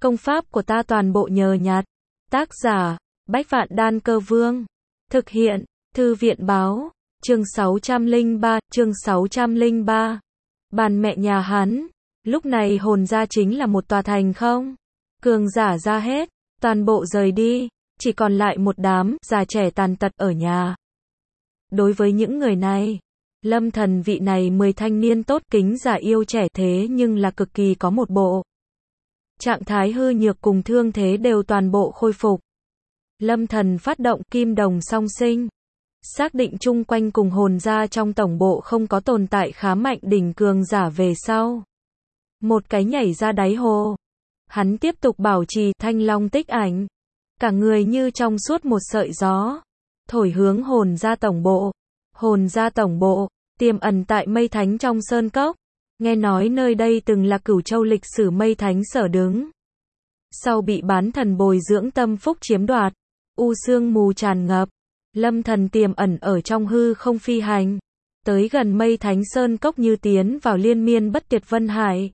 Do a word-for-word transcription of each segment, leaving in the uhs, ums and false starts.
Công pháp của ta toàn bộ nhờ nhặt. Tác giả, Bách Vạn Đan Cơ Vương. Thực hiện, Thư viện Báo. Chương sáu trăm lẻ ba, chương sáu trăm lẻ ba. Bàn mẹ nhà hắn. Lúc này hồn gia chính là một tòa thành không? Cường giả ra hết, toàn bộ rời đi, chỉ còn lại một đám già trẻ tàn tật ở nhà. Đối với những người này, Lâm Thần vị này mười thanh niên tốt kính giả yêu trẻ thế nhưng là cực kỳ có một bộ. Trạng thái hư nhược cùng thương thế đều toàn bộ khôi phục. Lâm Thần phát động kim đồng song sinh. Xác định chung quanh cùng hồn gia trong tổng bộ không có tồn tại khá mạnh đỉnh cường giả về sau. Một cái nhảy ra đáy hồ. Hắn tiếp tục bảo trì thanh long tích ảnh. Cả người như trong suốt một sợi gió. Thổi hướng hồn gia tổng bộ. Hồn gia tổng bộ, tiềm ẩn tại Mây Thánh trong sơn cốc. Nghe nói nơi đây từng là Cửu Châu lịch sử Mây Thánh sở đứng. Sau bị bán thần bồi dưỡng tâm phúc chiếm đoạt, u sương mù tràn ngập. Lâm Thần tiềm ẩn ở trong hư không phi hành. Tới gần Mây Thánh sơn cốc như tiến vào liên miên bất tuyệt vân hải.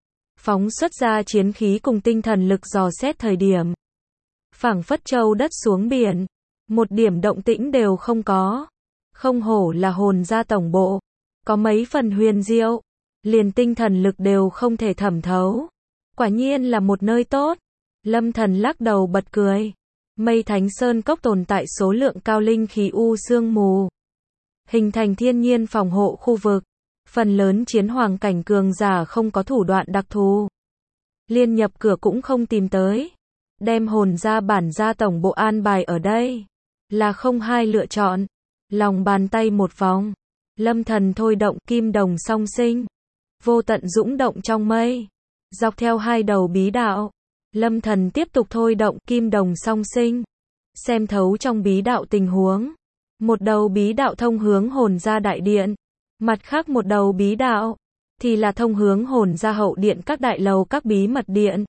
Phóng xuất ra chiến khí cùng tinh thần lực dò xét thời điểm. Phảng phất châu đất xuống biển. Một điểm động tĩnh đều không có. Không hổ là hồn gia tổng bộ. Có mấy phần huyền diệu. Liền tinh thần lực đều không thể thẩm thấu. Quả nhiên là một nơi tốt. Lâm Thần lắc đầu bật cười. Mây Thánh Sơn Cốc tồn tại số lượng cao linh khí u sương mù. Hình thành thiên nhiên phòng hộ khu vực. Phần lớn chiến hoàng cảnh cường giả không có thủ đoạn đặc thù. Liên nhập cửa cũng không tìm tới. Đem hồn gia bản gia tổng bộ an bài ở đây. Là không hai lựa chọn. Lòng bàn tay một vòng. Lâm Thần thôi động kim đồng song sinh. Vô tận dũng động trong mây. Dọc theo hai đầu bí đạo. Lâm Thần tiếp tục thôi động kim đồng song sinh. Xem thấu trong bí đạo tình huống. Một đầu bí đạo thông hướng hồn gia đại điện. Mặt khác một đầu bí đạo. Thì là thông hướng hồn gia hậu điện các đại lầu các bí mật điện.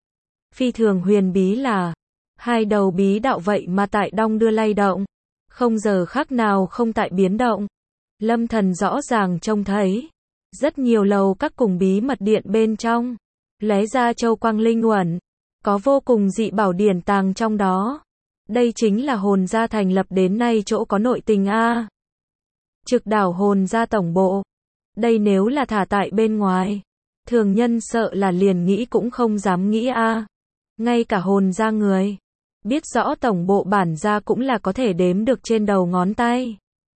Phi thường huyền bí là. Hai đầu bí đạo vậy mà tại đong đưa lay động. Không giờ khác nào không tại biến động. Lâm Thần rõ ràng trông thấy. Rất nhiều lầu các cùng bí mật điện bên trong. Lóe ra châu quang linh uẩn. Có vô cùng dị bảo điển tàng trong đó. Đây chính là hồn gia thành lập đến nay chỗ có nội tình a. Trực đảo hồn gia tổng bộ. Đây nếu là thả tại bên ngoài. Thường nhân sợ là liền nghĩ cũng không dám nghĩ a. Ngay cả hồn gia người. Biết rõ tổng bộ bản gia cũng là có thể đếm được trên đầu ngón tay.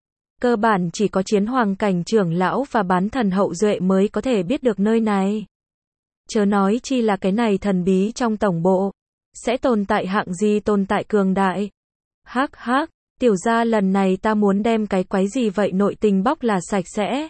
Cơ bản chỉ có chiến hoàng cảnh trưởng lão và bán thần hậu duệ mới có thể biết được nơi này. Chớ nói chi là cái này thần bí trong tổng bộ. Sẽ tồn tại hạng gì tồn tại cường đại. Hắc hắc, tiểu gia lần này ta muốn đem cái quái gì vậy nội tình bóc là sạch sẽ.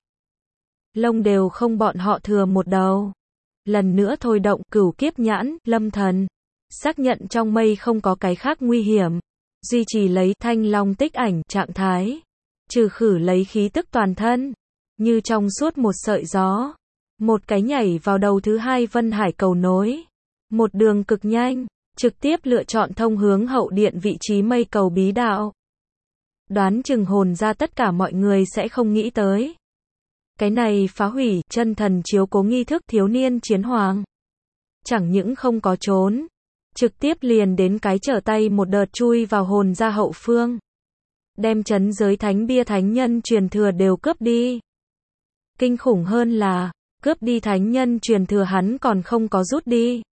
Lông đều không bọn họ thừa một đầu. Lần nữa thôi động cửu kiếp nhãn, Lâm Thần. Xác nhận trong mây không có cái khác nguy hiểm. Duy trì lấy thanh long tích ảnh trạng thái. Trừ khử lấy khí tức toàn thân. Như trong suốt một sợi gió. Một cái nhảy vào đầu thứ hai vân hải cầu nối. Một đường cực nhanh. Trực tiếp lựa chọn thông hướng hậu điện vị trí mây cầu bí đạo. Đoán chừng hồn ra tất cả mọi người sẽ không nghĩ tới. Cái này phá hủy chân thần chiếu cố nghi thức thiếu niên chiến hoàng. Chẳng những không có trốn. Trực tiếp liền đến cái trở tay một đợt chui vào hồn ra hậu phương. Đem chấn giới thánh bia thánh nhân truyền thừa đều cướp đi. Kinh khủng hơn là, cướp đi thánh nhân truyền thừa hắn còn không có rút đi.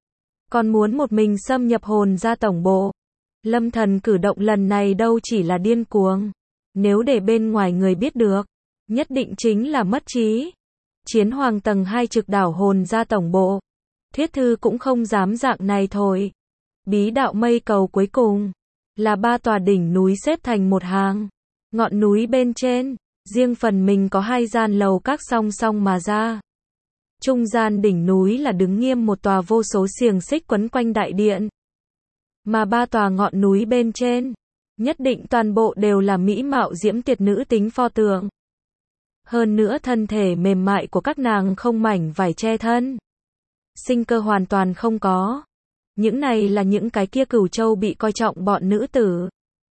Còn muốn một mình xâm nhập hồn ra tổng bộ. Lâm Thần cử động lần này đâu chỉ là điên cuồng. Nếu để bên ngoài người biết được, nhất định chính là mất trí. Chiến hoàng tầng hai trực đảo hồn ra tổng bộ. Thuyết thư cũng không dám dạng này thôi. Bí đạo mây cầu cuối cùng. Là ba tòa đỉnh núi xếp thành một hàng. Ngọn núi bên trên, riêng phần mình có hai gian lầu các song song mà ra. Trung gian đỉnh núi là đứng nghiêm một tòa vô số xiềng xích quấn quanh đại điện. Mà ba tòa ngọn núi bên trên, nhất định toàn bộ đều là mỹ mạo diễm tuyệt nữ tính pho tượng. Hơn nữa thân thể mềm mại của các nàng không mảnh vải che thân. Sinh cơ hoàn toàn không có. Những này là những cái kia Cửu Châu bị coi trọng bọn nữ tử.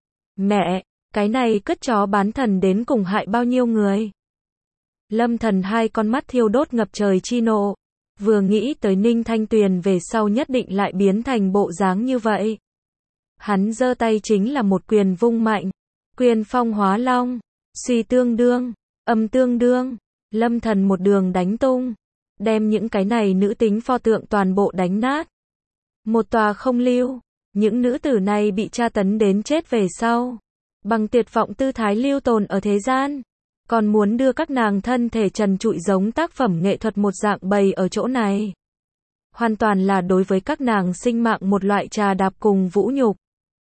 Mẹ, cái này cất chó bán thần đến cùng hại bao nhiêu người. Lâm Thần hai con mắt thiêu đốt ngập trời chi nộ. Vừa nghĩ tới Ninh Thanh Tuyền về sau nhất định lại biến thành bộ dáng như vậy. Hắn giơ tay chính là một quyền vung mạnh. Quyền phong hóa long, suy tương đương, âm tương đương, Lâm Thần một đường đánh tung, đem những cái này nữ tính pho tượng toàn bộ đánh nát. Một tòa không lưu, những nữ tử này bị tra tấn đến chết về sau, bằng tuyệt vọng tư thái lưu tồn ở thế gian, còn muốn đưa các nàng thân thể trần trụi giống tác phẩm nghệ thuật một dạng bày ở chỗ này. Hoàn toàn là đối với các nàng sinh mạng một loại trà đạp cùng vũ nhục.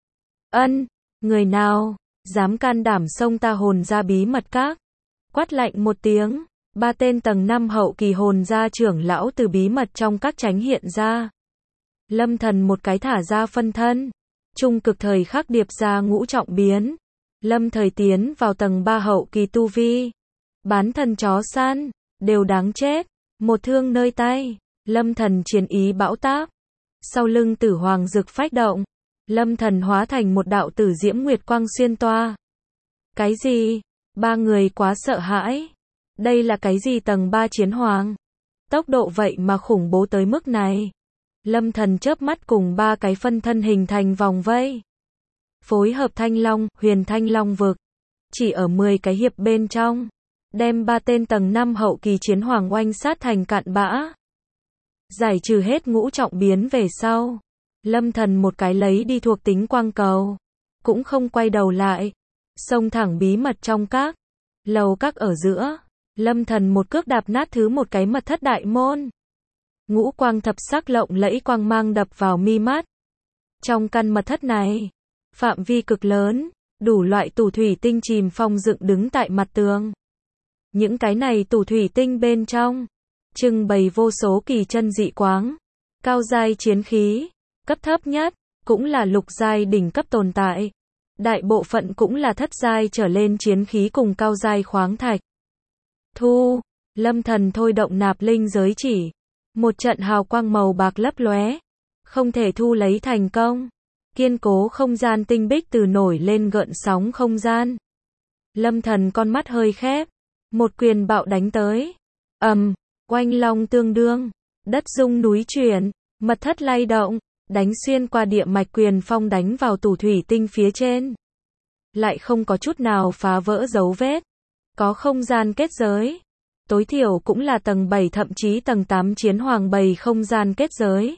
Ân, người nào dám can đảm xông ta hồn ra bí mật các? Quát lạnh một tiếng, ba tên tầng năm hậu kỳ hồn gia trưởng lão từ bí mật trong các tránh hiện ra. Lâm Thần một cái thả ra phân thân, trung cực thời khắc điệp ra ngũ trọng biến. Lâm thời tiến vào tầng ba hậu kỳ tu vi. Bán thần chó săn, đều đáng chết. Một thương nơi tay, Lâm Thần chiến ý bão táp. Sau lưng Tử Hoàng Dực phách động, Lâm Thần hóa thành một đạo tử diễm nguyệt quang xuyên toa. Cái gì? Ba người quá sợ hãi. Đây là cái gì tầng ba chiến hoàng? Tốc độ vậy mà khủng bố tới mức này. Lâm Thần chớp mắt cùng ba cái phân thân hình thành vòng vây. Phối hợp Thanh Long, Huyền Thanh Long vực. Chỉ ở mười cái hiệp bên trong, đem ba tên tầng năm hậu kỳ chiến hoàng oanh sát thành cạn bã. Giải trừ hết ngũ trọng biến về sau, Lâm Thần một cái lấy đi thuộc tính quang cầu, cũng không quay đầu lại, xông thẳng bí mật trong các lầu các ở giữa. Lâm Thần một cước đạp nát thứ một cái mật thất đại môn. Ngũ quang thập sắc lộng lẫy quang mang đập vào mi mắt. Trong căn mật thất này, phạm vi cực lớn, đủ loại tủ thủy tinh chìm phong dựng đứng tại mặt tường. Những cái này tủ thủy tinh bên trong, trưng bày vô số kỳ chân dị quáng, cao giai chiến khí, cấp thấp nhất, cũng là lục giai đỉnh cấp tồn tại. Đại bộ phận cũng là thất giai trở lên chiến khí cùng cao giai khoáng thạch. Thu, Lâm Thần thôi động nạp linh giới chỉ. Một trận hào quang màu bạc lấp lóe, không thể thu lấy thành công. Kiên cố không gian tinh bích từ nổi lên gợn sóng không gian. Lâm Thần con mắt hơi khép, một quyền bạo đánh tới. Ầm, um, oanh long tương đương, đất rung núi chuyển, mật thất lay động, đánh xuyên qua địa mạch quyền phong đánh vào tủ thủy tinh phía trên. Lại không có chút nào phá vỡ dấu vết. Có không gian kết giới. Tối thiểu cũng là tầng bảy thậm chí tầng tám chiến hoàng bày không gian kết giới.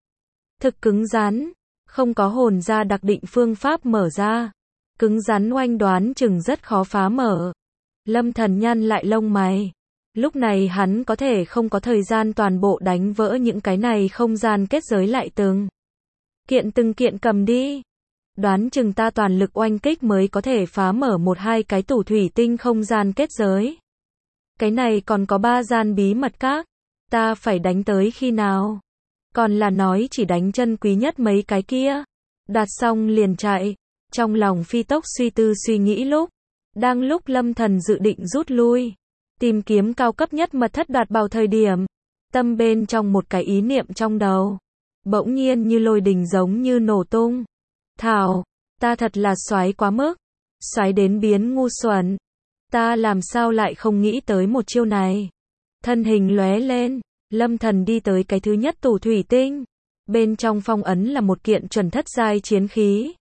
Thực cứng rắn, không có hồn gia đặc định phương pháp mở ra. Cứng rắn oanh đoán chừng rất khó phá mở. Lâm Thần nhăn lại lông mày. Lúc này hắn có thể không có thời gian toàn bộ đánh vỡ những cái này không gian kết giới lại từng kiện từng kiện cầm đi. Đoán chừng ta toàn lực oanh kích mới có thể phá mở một hai cái tủ thủy tinh không gian kết giới. Cái này còn có ba gian bí mật các, ta phải đánh tới khi nào? Còn là nói chỉ đánh chân quý nhất mấy cái kia. Đạt xong liền chạy, trong lòng phi tốc suy tư suy nghĩ lúc. Đang lúc Lâm Thần dự định rút lui, tìm kiếm cao cấp nhất mật thất đoạt bảo thời điểm, tâm bên trong một cái ý niệm trong đầu, bỗng nhiên như lôi đình giống như nổ tung. Thảo, ta thật là xoái quá mức, xoái đến biến ngu xuẩn. Ta làm sao lại không nghĩ tới một chiêu này. Thân hình lóe lên, Lâm Thần đi tới cái thứ nhất tủ thủy tinh. Bên trong phong ấn là một kiện chuẩn thất giai chiến khí.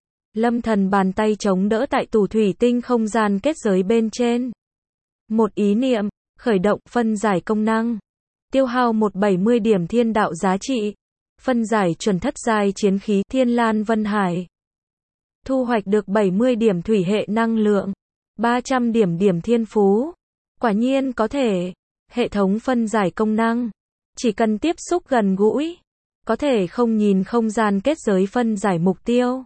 Lâm Thần bàn tay chống đỡ tại tủ thủy tinh không gian kết giới bên trên. Một ý niệm, khởi động phân giải công năng. Tiêu hao một trăm bảy mươi điểm thiên đạo giá trị. Phân giải chuẩn thất giai chiến khí Thiên Lan Vân Hải. Thu hoạch được bảy mươi điểm thủy hệ năng lượng. ba trăm điểm điểm thiên phú. Quả nhiên có thể. Hệ thống phân giải công năng. Chỉ cần tiếp xúc gần gũi. Có thể không nhìn không gian kết giới phân giải mục tiêu.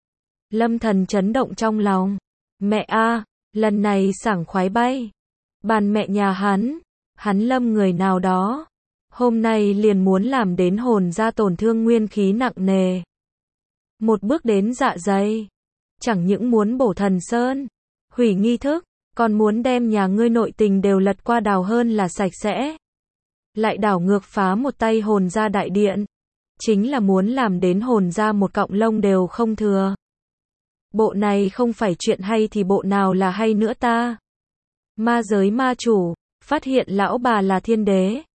Lâm Thần chấn động trong lòng. Mẹ a, lần này sảng khoái bay. Bàn mẹ nhà hắn. Hắn Lâm người nào đó. Hôm nay liền muốn làm đến hồn ra tổn thương nguyên khí nặng nề. Một bước đến dạ dày. Chẳng những muốn bổ thần sơn, hủy nghi thức, còn muốn đem nhà ngươi nội tình đều lật qua đào hơn là sạch sẽ. Lại đảo ngược phá một tay hồn ra đại điện. Chính là muốn làm đến hồn ra một cọng lông đều không thừa. Bộ này không phải chuyện hay thì bộ nào là hay nữa ta. Ma giới ma chủ, phát hiện lão bà là thiên đế.